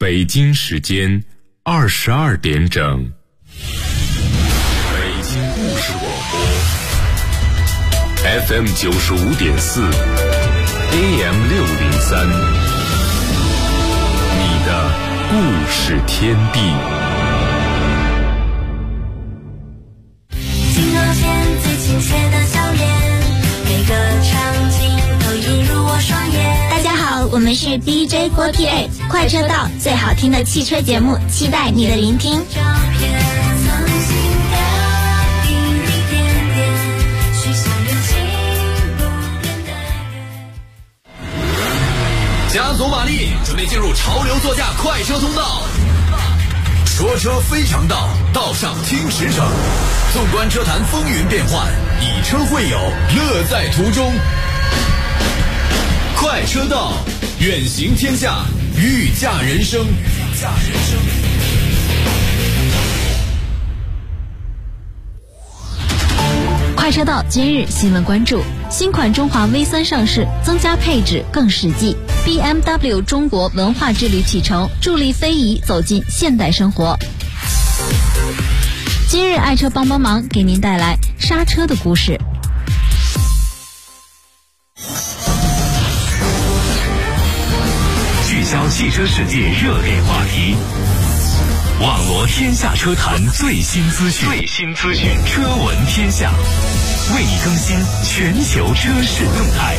北京时间22点整。北京故事广播 FM 95.4 AM 603，你的故事天地。 镜头前最亲切的笑脸，每个场景都映入我双眼。 大家好，我们是 DJ48 快车道，最好听的汽车节目，期待你的聆听。 加足马力，准备进入潮流座驾快车通道。说车非常道，道上听实诚。纵观车坛风云变幻，以车会友，乐在途中。快车道，远行天下，御驾人生。 快车道今日新闻关注：新款中华 V3 上市，增加配置更实际。BMW 中国文化之旅启程，助力非遗走进现代生活。今日爱车帮帮忙给您带来刹车的故事。 聚焦汽车世界热点话题，网罗天下车坛最新资讯，车闻天下，为你更新全球车市动态。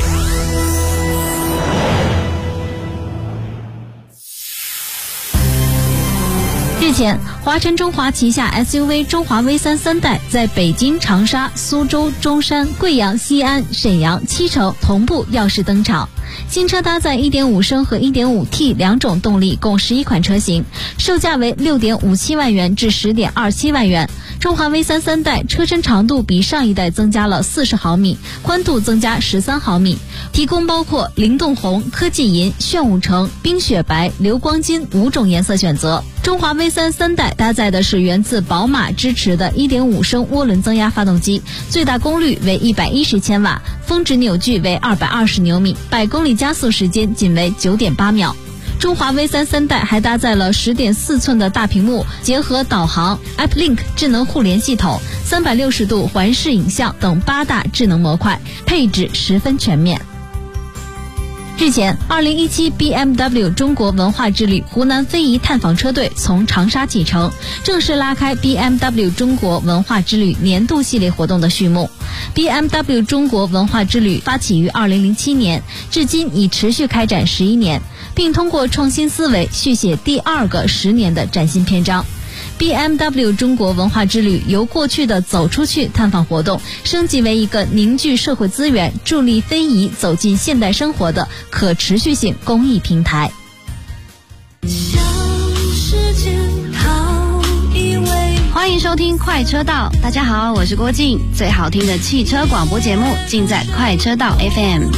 日前，华晨中华旗下 SUV 中华 V3 3代在北京、长沙、苏州、中山、贵阳、西安、沈阳7城同步耀世登场。新车搭载 1.5 升和 1.5T 两种动力，共11款车型，售价为 6.57 万元至 10.27 万元。中华 V3 3代车身长度比上一代增加了40毫米，宽度增加13毫米，提供包括灵动红、科技银、炫舞橙、冰雪白、流光金5种颜色选择。中华 V3 3代搭载的是源自宝马支持的 1.5 升涡轮增压发动机，最大功率为110千瓦，峰值扭矩为220牛米，100公里加速时间仅为 9.8秒。中华 V3 3代还搭载了 10.4 寸的大屏幕，结合导航、AppLink 智能互联系统、360度环视影像等8大智能模块，配置十分全面。日前，2017 BMW 中国文化之旅湖南非遗探访车队从长沙启程，正式拉开 BMW 中国文化之旅年度系列活动的序幕。BMW 中国文化之旅发起于2007年，至今已持续开展11年，并通过创新思维续写第2个10年的崭新篇章。BMW 中国文化之旅由过去的走出去探访活动，升级为一个凝聚社会资源、助力非遗走进现代生活的可持续性公益平台。欢迎收听快车道，大家好，我是郭静，最好听的汽车广播节目尽在快车道 FM。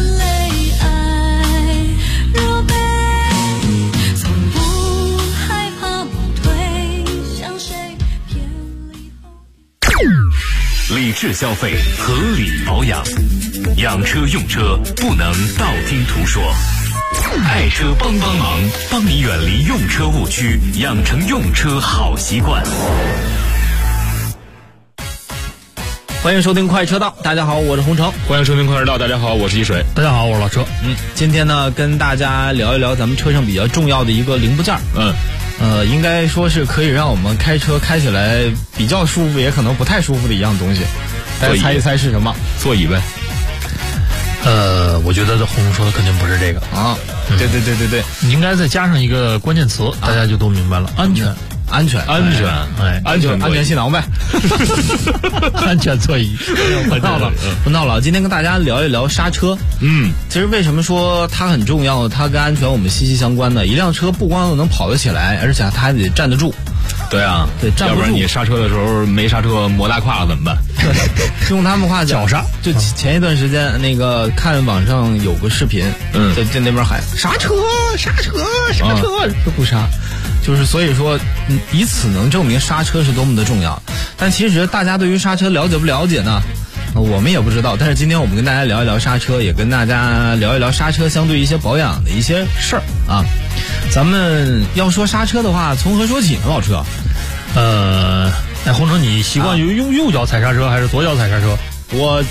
理智消费，合理保养，养车用车不能道听途说。爱车帮帮忙，帮你远离用车误区，养成用车好习惯。 欢迎收听快车道，大家好，我是洪城。 欢迎收听快车道，大家好，我是一水。 大家好，我是老车。今天呢，跟大家聊一聊咱们车上比较重要的一个零部件。应该说是可以让我们开车开起来比较舒服，也可能不太舒服的一样东西。大家猜一猜是什么？ 座椅呗。 我觉得洪总说的肯定不是这个啊。对， 你应该再加上一个关键词，大家就都明白了。安全， 安全气囊呗。 安全座椅。 不闹了。今天跟大家聊一聊刹车。其实为什么说它很重要？它跟安全我们息息相关的。一辆车不光能跑得起来，而且它还得站得住。 对啊， 对，站不住。 要不然你刹车的时候没刹车磨大胯了怎么办？ 用他们话讲， 脚刹。 就前一段时间那个看网上有个视频，在那边喊刹车，不刹。就是所以说，以此能证明刹车是多么的重要。但其实大家对于刹车了解不了解呢？ 我们也不知道，但是今天我们跟大家聊一聊刹车，也跟大家聊一聊刹车相对一些保养的一些事儿啊。咱们要说刹车的话，从何说起呢，老车？ 洪城，你习惯于用右脚踩刹车还是左脚踩刹车？ 我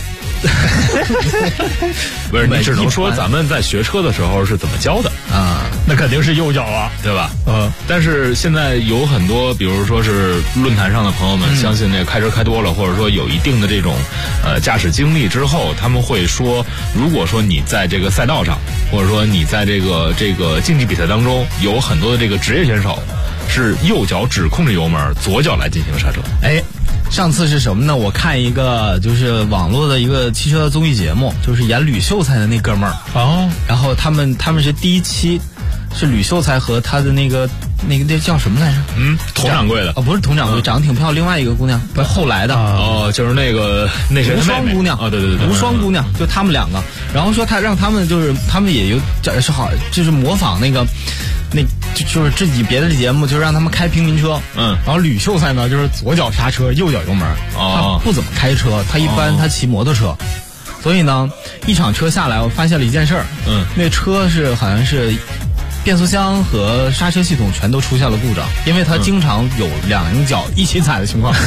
不是，你只能说咱们在学车的时候是怎么教的啊？那肯定是右脚啊， 对吧？但是现在有很多，比如说是论坛上的朋友们，相信那个开车开多了，或者说有一定的这种驾驶经历之后，他们会说，如果说你在这个赛道上，或者说你在这个竞技比赛当中，有很多的这个职业选手是右脚只控制油门，左脚来进行刹车。 上次是什么呢？我看一个就是网络的一个汽车的综艺节目，就是演吕秀才的那哥们儿然后他们是第一期是吕秀才和他的那个叫什么来着？ 佟掌柜的不是佟掌柜，长得挺漂亮，另外一个姑娘，不是后来的就是那谁无双姑娘对， 无双姑娘，就他们两个，然后说让他们就是他们也有是好，就是模仿就是自己别的节目，就是让他们开平民车，然后吕秀才呢就是左脚刹车，右脚油门，他不怎么开车，他一般他骑摩托车，所以呢一场车下来，我发现了一件事儿，那车是好像是变速箱和刹车系统全都出现了故障，因为他经常有两脚一起踩的情况。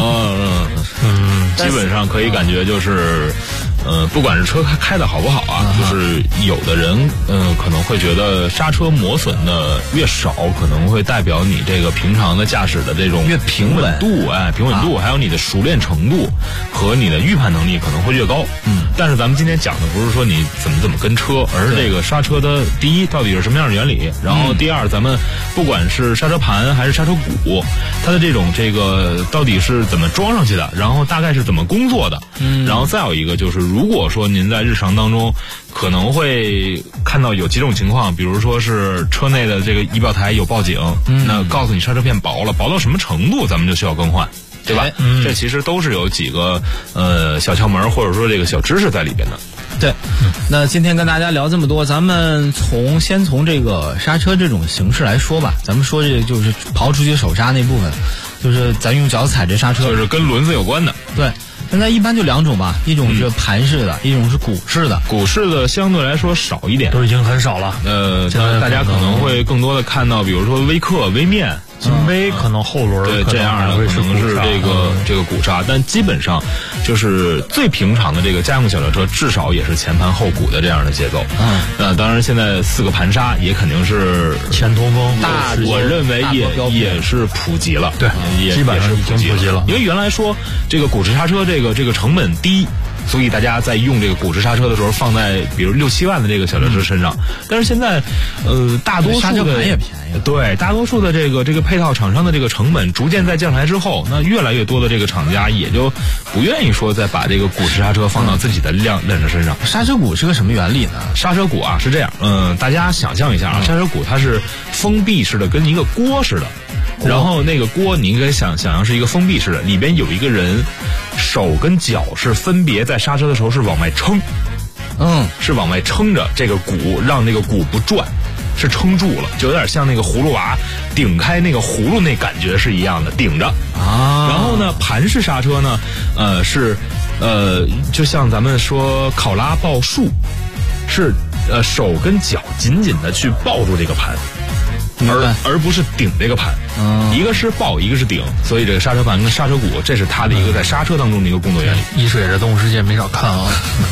基本上可以感觉就是。不管是车开的好不好啊，就是有的人可能会觉得刹车磨损的越少，可能会代表你这个平常的驾驶的这种越平稳度，平稳度，还有你的熟练程度和你的预判能力可能会越高。但是咱们今天讲的不是说你怎么跟车，而是这个刹车的第一到底是什么样的原理，然后第二咱们不管是刹车盘还是刹车鼓，它的这个到底是怎么装上去的，然后大概是怎么工作的，然后再有一个就是如果说您在日常当中可能会看到有几种情况，比如说是车内的这个仪表台有报警，那告诉你刹车片薄了，薄到什么程度咱们就需要更换，对吧？这其实都是有几个小窍门或者说这个小知识在里边的。 对，那今天跟大家聊这么多，咱们先从这个刹车这种形式来说吧。咱们说这就是刨出去手刹那部分，就是咱用脚踩这刹车， 就是跟轮子有关的。 对。现在一般就两种吧，一种是盘式的，一种是鼓式的。 鼓式的相对来说少一点， 都已经很少了。 大家可能会更多的看到，比如说威克、威面、 金杯，可能后轮对这样的可能是这个鼓刹，但基本上就是最平常的这个家用小轿车，至少也是前盘后鼓的这样的节奏。当然现在4个盘刹也肯定是前通风， 我认为也是普及了， 对，基本上已经普及了。 因为原来说这个鼓式刹车这个成本低，所以大家在用这个鼓式刹车的时候放在比如6-7万的这个小轿车身上，但是现在大多数的刹车盘也便宜， 对，大多数的这个配套厂商的这个成本逐渐在降下来之后，那越来越多的这个厂家也就不愿意说再把这个鼓式刹车放到自己的量身上。 刹车鼓是个什么原理呢？ 刹车鼓啊是这样，大家想象一下啊，刹车鼓它是封闭式的，跟一个锅似的。然后那个锅你应该想象是一个封闭式的，里边有一个人手跟脚是分别在刹车的时候是往外撑，是往外撑着这个鼓，让那个鼓不转，是撑住了，就有点像那个葫芦娃顶开那个葫芦那感觉是一样的，顶着啊。然后呢，盘式刹车呢，是就像咱们说考拉抱树，是手跟脚紧紧的去抱住这个盘。而不是顶这个盘，一个是抱，一个是顶，所以这个刹车盘跟刹车鼓，这是它的一个在刹车当中的一个工作原理。 一水这动物世界没少看啊。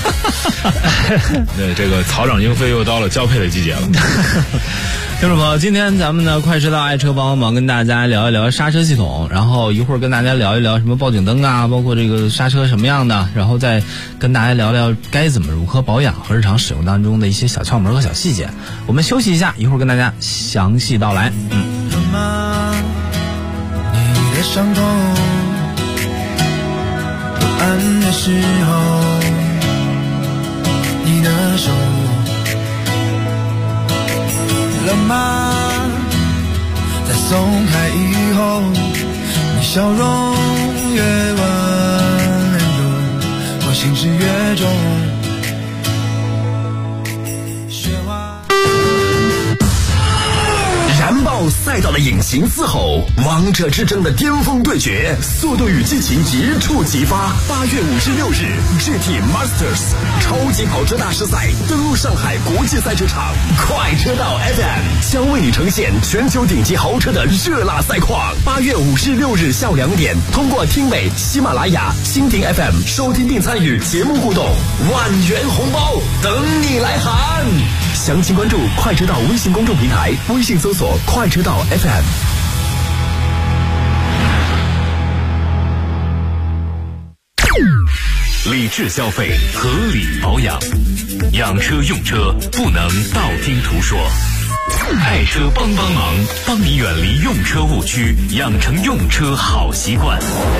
对，这个草长莺飞又到了交配的季节了。 听众朋友，今天咱们呢快车道爱车帮忙跟大家聊一聊刹车系统，然后一会儿跟大家聊一聊什么报警灯啊，包括这个刹车什么样的，然后再跟大家聊聊该怎么如何保养和日常使用当中的一些小窍门和小细节。我们休息一下，一会儿跟大家详细道来。 你的伤痛不安的时候，你的手了吗？在松开以后，你笑容越温柔，我心事越重。 燃爆赛道的引擎嘶吼，王者之争的巅峰对决，速度与激情一触即发。8月56日 ，GT Masters 超级跑车大师赛登陆上海国际赛车场，快车道 FM 将为你呈现全球顶级豪车的热辣赛况。8月56日下午2点，通过听美、喜马拉雅、蜻蜓 FM 收听并参与节目互动，万元红包等你来喊！详情关注快车道微信公众平台，微信搜索快车道 FM。 理智消费，合理保养，养车用车不能道听途说。爱车帮忙，帮你远离用车误区，养成用车好习惯。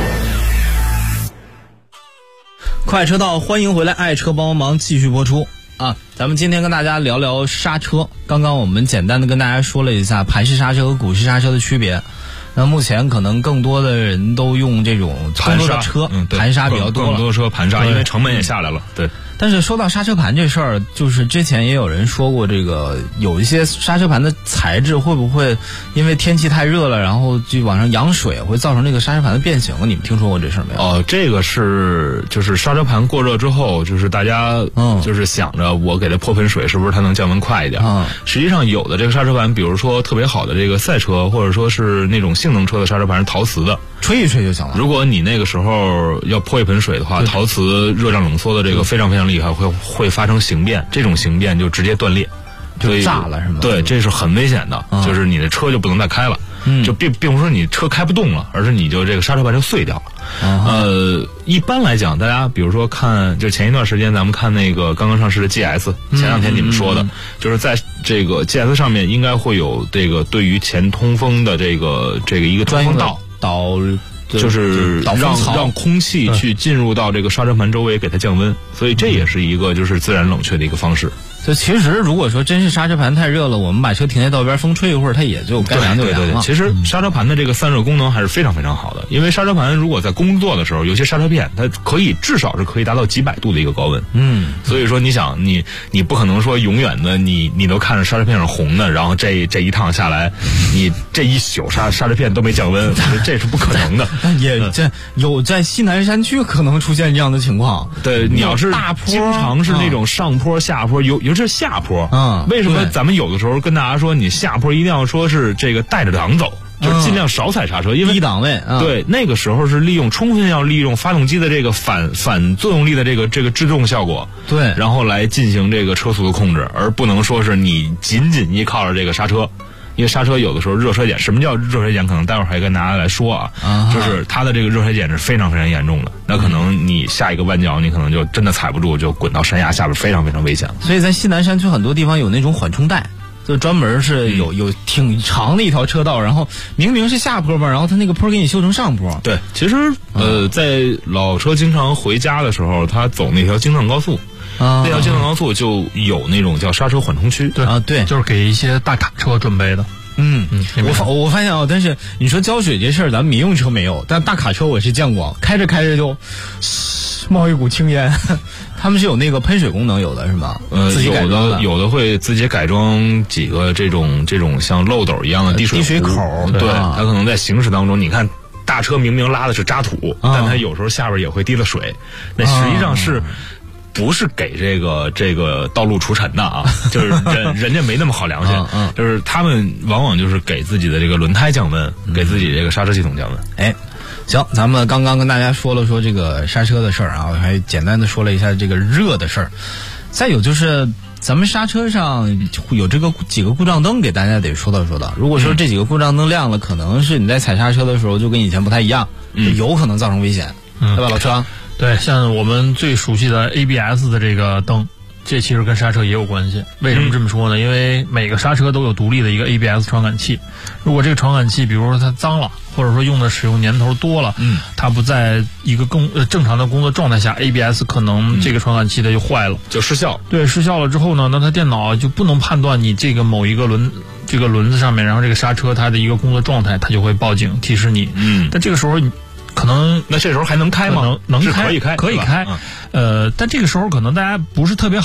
快车道，欢迎回来，爱车帮忙继续播出啊！咱们今天跟大家聊聊刹车。刚刚我们简单的跟大家说了一下盘式刹车和鼓式刹车的区别。那目前可能更多的人都用这种盘刹车，盘刹比较多了， 更多车盘刹，因为成本也下来了。对。 但是说到刹车盘这事儿，就是之前也有人说过，这个有一些刹车盘的材质会不会因为天气太热了，然后就往上扬水，会造成这个刹车盘的变形？你们听说过这事儿没有？ 这个是就是刹车盘过热之后，就是大家就是想着我给它泼盆水，是不是它能降温快一点？实际上有的这个刹车盘，比如说特别好的这个赛车，或者说是那种性能车的刹车盘是陶瓷的， 吹一吹就行了。 如果你那个时候要泼一盆水的话，陶瓷热胀冷缩的这个非常非常厉害，会发生形变，这种形变就直接断裂， 就炸了是吗？ 对，这是很危险的，就是你的车就不能再开了，就并不是说你车开不动了，而是你就这个刹车盘就碎掉了。一般来讲，大家比如说看，就前一段时间咱们看那个刚刚上市的 GS， 前两天你们说的，就是在这个 GS 上面应该会有这个对于前通风的这个一个通风道。就是让空气去进入到这个刹车盘周围，给它降温，所以这也是一个就是自然冷却的一个方式。 就其实如果说真是刹车盘太热了，我们把车停在道边，风吹一会儿，它也就该凉就凉了。 对，其实刹车盘的这个散热功能还是非常非常好的，因为刹车盘如果在工作的时候，有些刹车片它至少是可以达到几百度的一个高温。所以说你想你不可能说永远的你都看着刹车片是红的，然后这一趟下来，你这一宿刹车片都没降温，这是不可能的。 有在西南山区可能出现这样的情况。 对，你要是大坡经常是那种上坡下坡，尤其是下坡，为什么咱们有的时候跟大家说你下坡一定要说是这个带着档走，就尽量少踩刹车，因为低档位。 对，那个时候是充分要利用发动机的这个反作用力的这个制动效果， 对， 然后来进行这个车速的控制，而不能说是你仅依靠着这个刹车。因为刹车有的时候热衰减，什么叫热衰减？可能待会儿还跟大家来说就是它的这个热衰减是非常非常严重的。那可能你下一个弯角，你可能就真的踩不住，就滚到山崖下边，非常非常危险。 所以在西南山区很多地方有那种缓冲带，就专门是有挺长的一条车道，然后明明是下坡嘛，然后它那个坡给你修成上坡。 对，其实在老车经常回家的时候，他走那条京藏高速。那条京藏高速就有那种叫刹车缓冲区， 对， 就是给一些大卡车准备的。 我发现但是你说浇水这事儿，咱们民用车没有，但大卡车我是见过，开着就冒一股青烟。他们是有那个喷水功能，有的是吗？ 有的会自己改装几个这种像漏斗一样的滴水口， 对，它可能在行驶当中，你看大车明明拉的是渣土，但它有时候下边也会滴了水，那实际上是。不是给这个道路除尘的就是人家没那么好良心，就是他们往往就是给自己的这个轮胎降温，给自己这个刹车系统降温。 行，咱们刚刚跟大家说了这个刹车的事儿还简单的说了一下这个热的事儿。再有就是咱们刹车上有这个几个故障灯，给大家得说道。如果说这几个故障灯亮了，可能是你在踩刹车的时候就跟以前不太一样，有可能造成危险，对吧，老车？ 对，像我们最熟悉的 ABS 的这个灯，这其实跟刹车也有关系。为什么这么说呢？因为每个刹车都有独立的一个 ABS 传感器。如果这个传感器，比如说它脏了，或者说使用年头多了，它不在一个正常的工作状态下 ，ABS 可能这个传感器它就坏了， 就失效。 对，失效了之后呢，那它电脑就不能判断你这个某一个轮子上面，然后这个刹车它的一个工作状态，它就会报警提示你。但这个时候可能那这时候还能开吗？ 能开， 可以开。 但这个时候可能大家不是特别好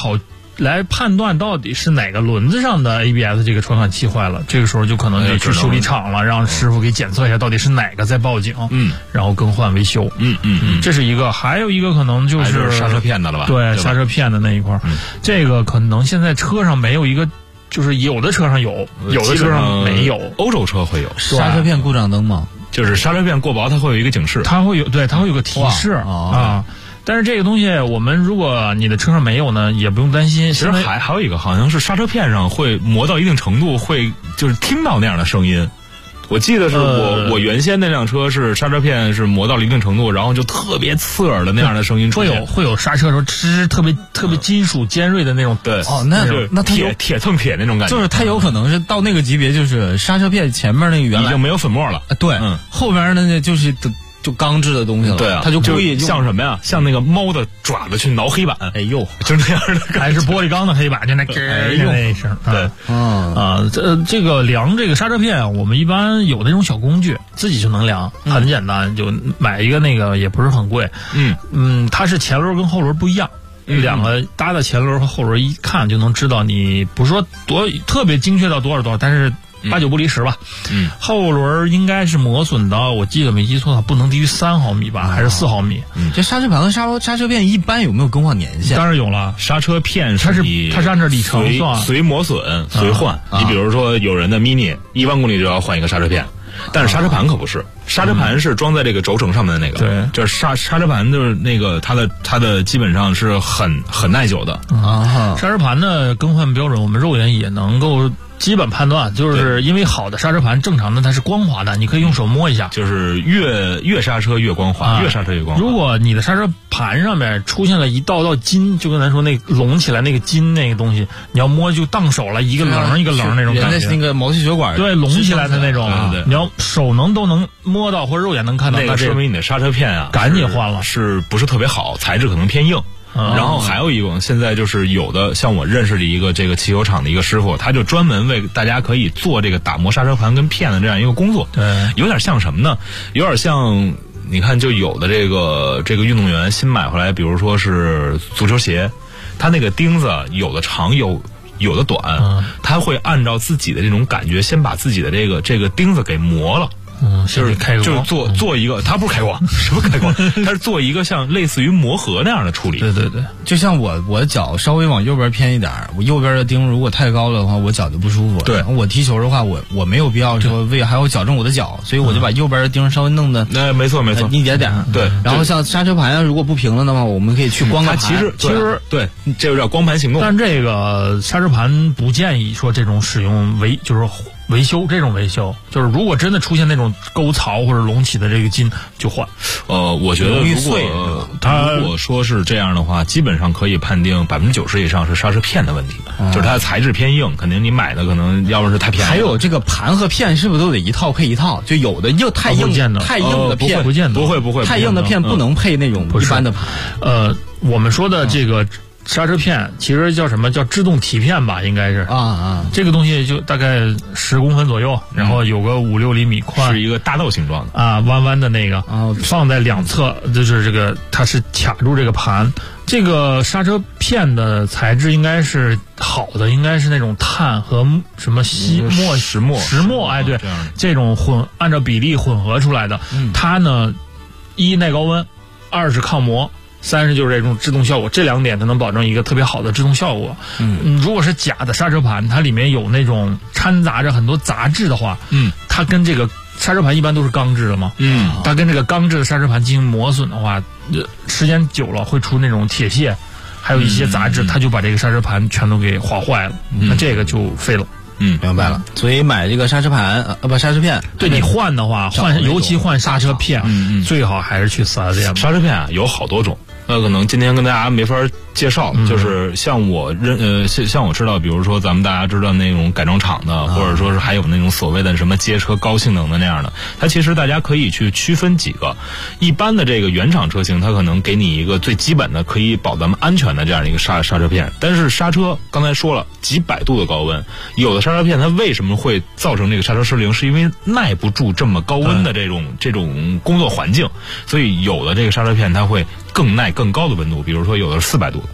来判断到底是哪个轮子上的 ABS 这个传感器坏了，这个时候就可能得去修理厂了，让师傅给检测一下到底是哪个在报警，然后更换维修。这是一个，还有一个可能就是刹车片的了吧？ 对，刹车片的那一块，这个可能现在车上没有一个。就是有的车上有，有的车上没有。 欧洲车会有刹车片故障灯吗？ 就是刹车片过薄，它会有一个警示， 它会有个提示啊。但是这个东西，我们如果你的车上没有呢，也不用担心。 其实还有一个，好像是刹车片上会磨到一定程度，会就是听到那样的声音。我记得是我原先那辆车是刹车片是磨到了一定程度，然后就特别刺耳的那样的声音出现， 会有刹车的时候吱特别金属尖锐的那种。 对， 那铁蹭铁那种感觉， 就是它有可能是到那个级别，就是刹车片前面那个原来已经没有粉末了， 对，后边的那就是就钢制的东西了， 对啊， 他就故意像什么呀？像那个猫的爪子去挠黑板， 哎呦， 就那样的， 还是玻璃钢的黑板，就那那声， 对， 这个量这个刹车片，我们一般有那种小工具，自己就能量，很简单，就买一个那个也不是很贵，它是前轮跟后轮不一样。两个搭的前轮和后轮一看就能知道，你不是说特别精确到多少，但是8、9不离10吧。后轮应该是磨损到，我记得没记错的话，不能低于3毫米吧，还是4毫米。 这刹车盘和刹车片一般有没有更换年限？ 当然有了， 刹车片它是按照里程算， 随磨损随换。你比如说有人的 Mini 1万公里就要换一个刹车片。但是刹车盘可不是，刹车盘是装在这个轴承上面的那个， 对， 就是刹车盘就是那个它的基本上是很耐久的啊。刹车盘的更换标准，我们肉眼也能够基本判断，就是因为好的刹车盘正常的它是光滑的，你可以用手摸一下， 就是越刹车越光滑，越刹车越光滑。 如果你的刹车盘上面出现了一道筋，就跟咱说那隆起来那个筋那个东西，你要摸就当手了，一个棱一个棱那种感觉。 人家那个毛细血管对隆起来的那种，你要手都能摸到或者肉眼能看到， 那个说明你的刹车片啊赶紧换了， 是不是特别好？材质可能偏硬。然后还有一种，现在就是有的像我认识的一个这个汽修厂的一个师傅，他就专门为大家可以做这个打磨刹车盘跟片的这样一个工作。 对， 有点像什么呢？有点像你看，就有的这个运动员新买回来，比如说是足球鞋，他那个钉子有的长有的短，他会按照自己的这种感觉，先把自己的这个钉子给磨了。 就是开光， 就是做一个，它不是开光，什么开光？它是做一个像类似于磨合那样的处理。 对，就像我的脚稍微往右边偏一点，我右边的钉如果太高了的话，我脚就不舒服。 对， 我踢球的话，我没有必要说还要矫正我的脚，所以我就把右边的钉稍微弄的， 没错， 一点点。 对， 然后像刹车盘啊，如果不平了的话，我们可以去光个盘。 其实对，这就叫光盘行动。 但这个刹车盘不建议说这种使用就是维修，这种维修就是如果真的出现那种沟槽或者隆起的这个筋就换。 我觉得如果说是这样的话，基本上可以判定90%以上是刹车片的问题，就是它的材质偏硬，肯定你买的可能要不是太便宜。 还有这个盘和片是不是都得一套配一套？就有的太硬的片不见得， 不会太硬的片不能配那种一般的盘。 我们说的这个刹车片其实叫什么？叫制动体片吧，应该是这个东西就大概10公分左右，然后有个5、6厘米宽， 是一个大豆形状的弯弯的那个放在两侧，就是这个它是卡住这个盘。这个刹车片的材质应该是好的，应该是那种碳和什么石墨，哎，对，这种按照比例混合出来的。它呢，1耐高温，2是抗磨。30就是这种制动效果，这2点它能保证一个特别好的制动效果。如果是假的刹车盘，它里面有那种掺杂着很多杂质的话，它跟这个刹车盘一般都是钢制的嘛，它跟这个钢制的刹车盘进行磨损的话，时间久了会出那种铁屑，还有一些杂质，它就把这个刹车盘全都给划坏了，那这个就废了。 明白了。所以买这个刹车盘刹车片， 对你换的话，尤其换刹车片，最好还是去4S店。 刹车片啊有好多种。可能今天跟大家没法介绍，就是像我知道，比如说咱们大家知道那种改装厂的，或者说是还有那种所谓的什么街车高性能的那样的，它其实大家可以去区分几个。一般的这个原厂车型，它可能给你一个最基本的可以保咱们安全的这样的一个刹车片，但是刹车刚才说了几百度的高温，有的刹车片它为什么会造成这个刹车失灵，是因为耐不住这么高温的这种工作环境，所以有的这个刹车片它会更耐更高的温度，比如说有的是400度的，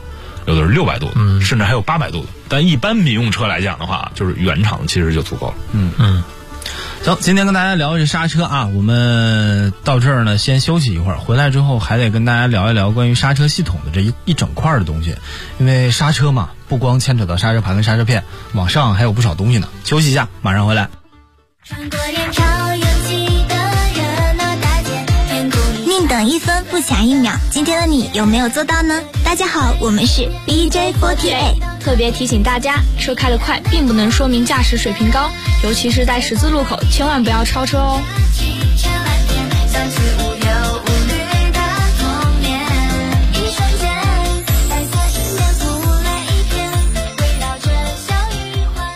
有的是600度的，甚至还有800度的。但一般民用车来讲的话，就是原厂其实就足够了。 行，今天跟大家聊这刹车啊，我们到这儿呢先休息一会儿，回来之后还得跟大家聊一聊关于刹车系统的这一整块的东西，因为刹车嘛，不光牵扯到刹车盘跟刹车片，往上还有不少东西呢。休息一下，马上回来。 穿过人潮拥挤的热闹大街，天空里宁等1分不抢1秒，今天的你有没有做到呢？大家好，我们是 DJ48。 特别提醒大家，车开得快并不能说明驾驶水平高，尤其是在十字路口，千万不要超车哦。 千万遍像次无忧无虑的童年，一瞬间，白色世界铺了一片，围绕着笑语欢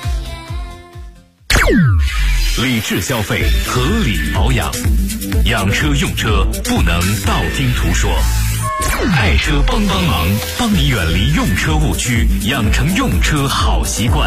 颜。 理智消费，合理保养，养车用车不能道听途说。爱车帮忙，帮你远离用车误区，养成用车好习惯。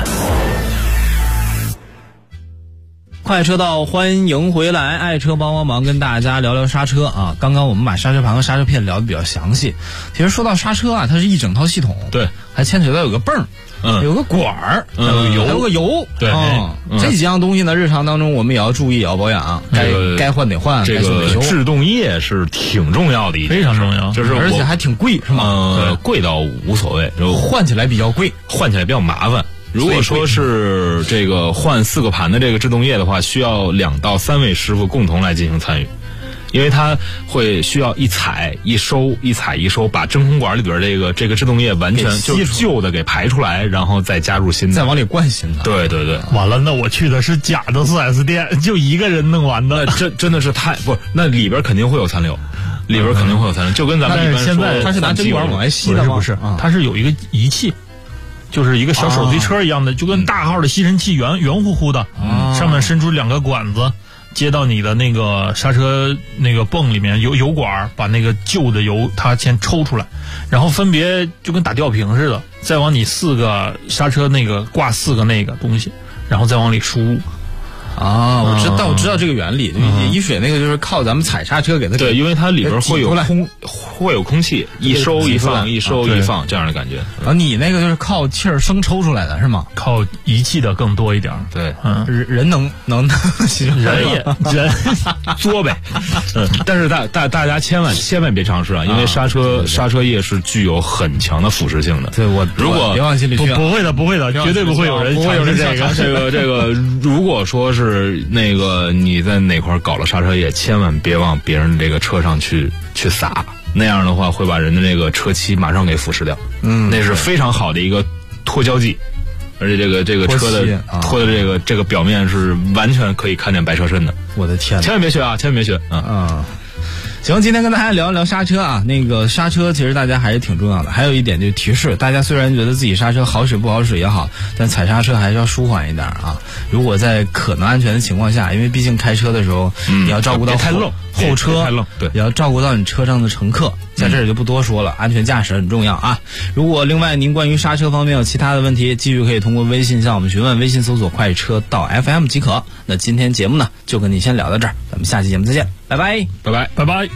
快车道，欢迎回来！爱车帮忙跟大家聊聊刹车啊。刚刚我们把刹车盘和刹车片聊得比较详细。其实说到刹车啊，它是一整套系统， 对， 还牵扯到有个泵，有个管儿，还有个油， 对， 这几样东西呢，日常当中我们也要注意，也要保养，该换得换， 这个制动业是挺重要的一点， 非常重要， 就是而且还挺贵，是吗？ 贵倒无所谓， 换起来比较贵， 换起来比较麻烦。如果说是这个换4个盘的这个制动液的话，需要2到3位师傅共同来进行参与，因为它会需要一踩一收，一踩一收，把真空管里边这个制动液完全就旧的给排出来，然后再加入新的， 再往里灌新的。 对对对， 完了，那我去的是假的4S店，就一个人弄完的， 真的是那里边肯定会有残留。里边肯定会有残留，就跟咱们一般现在他是拿针管往外吸的吗？ 不是，它是有一个仪器，就是一个小手推车一样的，就跟大号的吸尘器圆乎乎的，上面伸出2个管子，接到你的那个刹车那个泵里面，油管把那个旧的油它先抽出来，然后分别就跟打吊瓶似的，再往你4个刹车那个挂4个那个东西，然后再往里输入。 我知道这个原理。饮水那个就是靠咱们踩刹车给它， 对，因为它里边会有空气，一收一放，一收一放这样的感觉。 你那个就是靠气儿生抽出来的是吗？ 靠仪器的更多一点。 对， 人能人作呗。但是大家千万别尝试啊，因为刹车液是具有很强的腐蚀性的。 对，如果别往心里去， 不会的，绝对不会有人尝试这个。如果说是那个你在哪块搞了刹车液，千万别往别人这个车上去撒，那样的话会把人的这个车漆马上给腐蚀掉。那是非常好的一个脱胶剂，而且这个车的脱的这个表面是完全可以看见白车身的。 我的天， 千万别学啊，千万别学啊！ 行，今天跟大家聊一聊刹车啊。那个刹车其实大家还是挺重要的。还有一点就是提示，大家虽然觉得自己刹车好使不好使也好，但踩刹车还是要舒缓一点啊。如果在可能安全的情况下，因为毕竟开车的时候，你要照顾到后车， 对， 也要照顾到你车上的乘客，在这儿就不多说了，安全驾驶很重要啊。如果另外您关于刹车方面有其他的问题，继续可以通过微信向我们询问，微信搜索快车道 FM 即可。那今天节目呢，就跟你先聊到这儿，咱们下期节目再见，拜拜， 拜拜， 拜拜。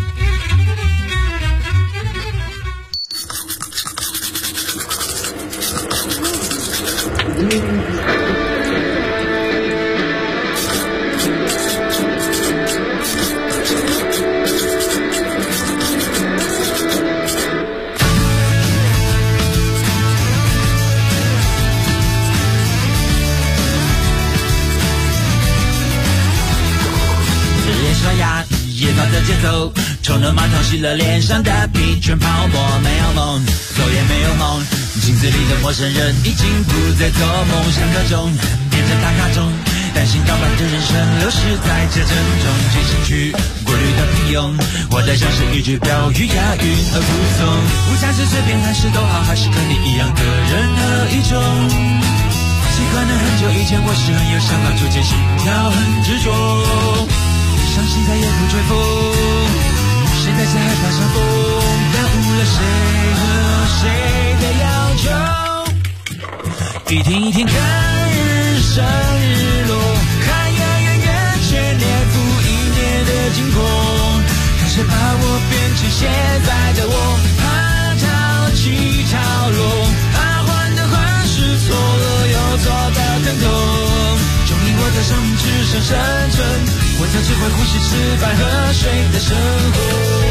夜跑的节奏，冲了马桶洗了脸上的皮，全泡沫，没有梦，走也没有梦。镜子里的陌生人已经不再做梦，想刻钟变成打卡钟，担心倒班的人生流逝在车阵中，追进去过滤的平庸，活得像是一句标语，押韵而不从。无价值随便还是都好，还是跟你一样的人何一种？习惯了很久以前，我是很有想法，逐渐心跳很执着。相信再也不追风，现在是害怕上风，耽误了谁和谁的要求。一天一天看日升日落，看遥远圆圈年复一年的惊恐，看谁把我变成现在的我，怕潮起潮落。 上只会呼吸吃饭喝水的生活。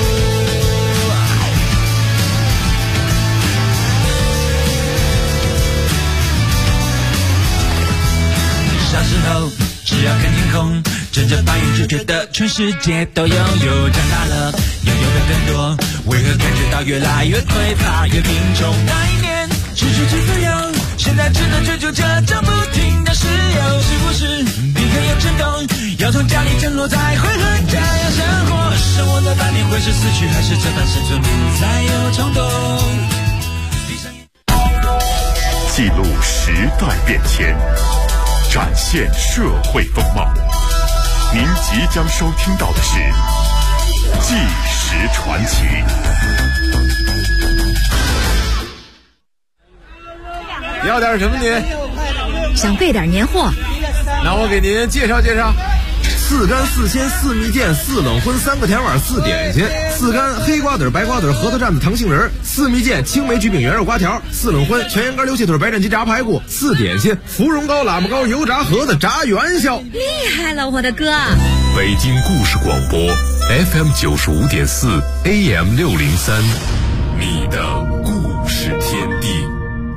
小时候只要看天空，睁着白眼就觉得全世界都拥有。长大了拥有的更多，为何感觉到越来越匮乏，越贫穷？那一年失去最自由，现在只能追逐着这不停的石油。是不是你很有震动，要从家里降落才会很家样生活？生活的半年会是死去，还是这般生存不再有冲动？ 记录时代变迁，展现社会风貌。您即将收听到的是《纪实传奇》。 要点什么您？ 想备点年货。 那我给您介绍介绍。4干4鲜4蜜饯4冷荤3个甜碗4点心，4干黑瓜子白瓜子核桃蘸子糖杏仁，4蜜饯青梅焗饼圆肉瓜条，4冷荤全羊肝溜气腿白斩鸡炸排骨，4点心芙蓉糕喇嘛糕油炸盒子炸元宵。 厉害了，我的哥！ 北京故事广播 FM 95.4 AM 603，你的故事天地。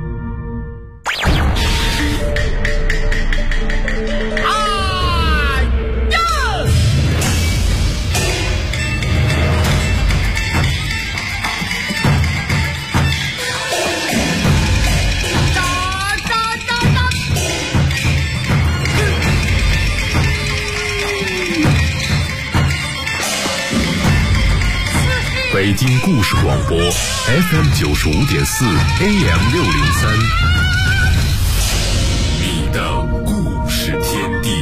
北京故事广播 FM 95.4 AM 603，你的故事天地。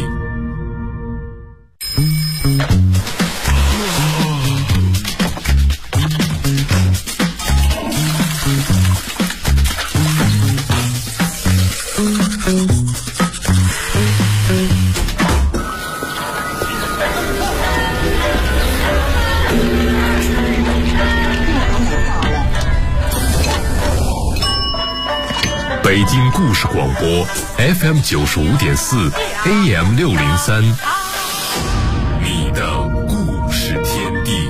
北京故事广播 FM 95.4 AM 603，你的故事天地。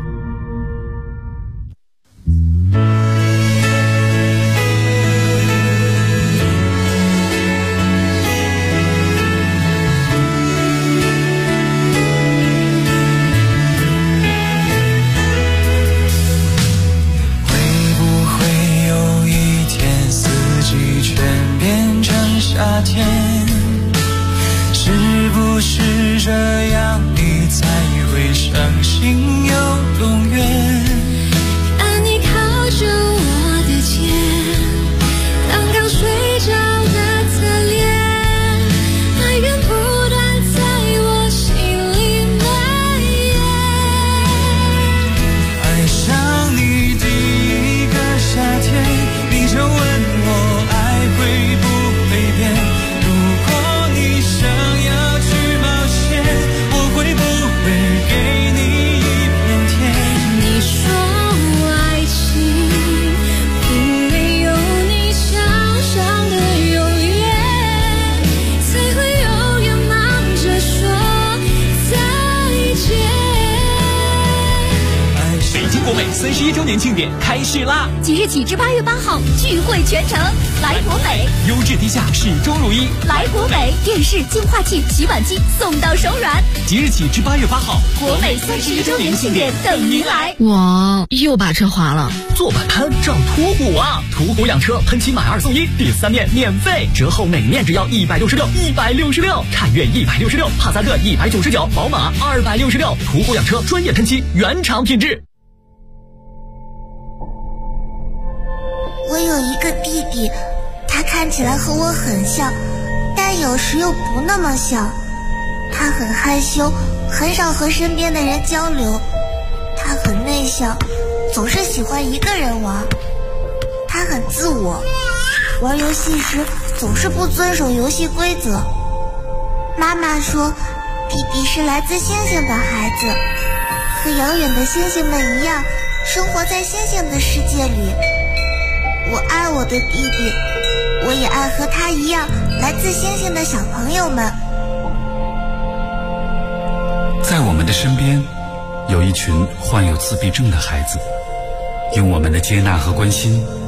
夏天，是不是这样你才会相信有永远？ 当你靠着我的肩，刚刚睡着的侧脸，爱源不断在我心里蔓延。 爱上你第一个夏天，你就问我爱会不会变？如果你想要去冒险，我会不会给你一片天？ 你说爱情不会有你想象的永远，才会永远忙着说再见。 北京国美31周年庆典开始啦！ 即日起至8月8号，聚会全城，来国美， 优质低价，始终如一。 来国美，电视、净化器、洗碗机送到手软。 即日起至8月8号， 国美31周年庆典等您来。 我又把车划了， 做摆摊找途虎啊！途虎养车喷漆买2送1，第3面免费，折后每面只要166，凯越166，帕萨特199，宝马266。途虎养车专业喷漆，原厂品质。 我有一个弟弟，他看起来和我很像，但有时又不那么像。他很害羞，很少和身边的人交流。他很内向，总是喜欢一个人玩。他很自我，玩游戏时总是不遵守游戏规则。妈妈说，弟弟是来自星星的孩子，和遥远的星星们一样，生活在星星的世界里。我爱我的弟弟，我也爱和他一样来自星星的小朋友们。 的身边有一群患有自闭症的孩子，用我们的接纳和关心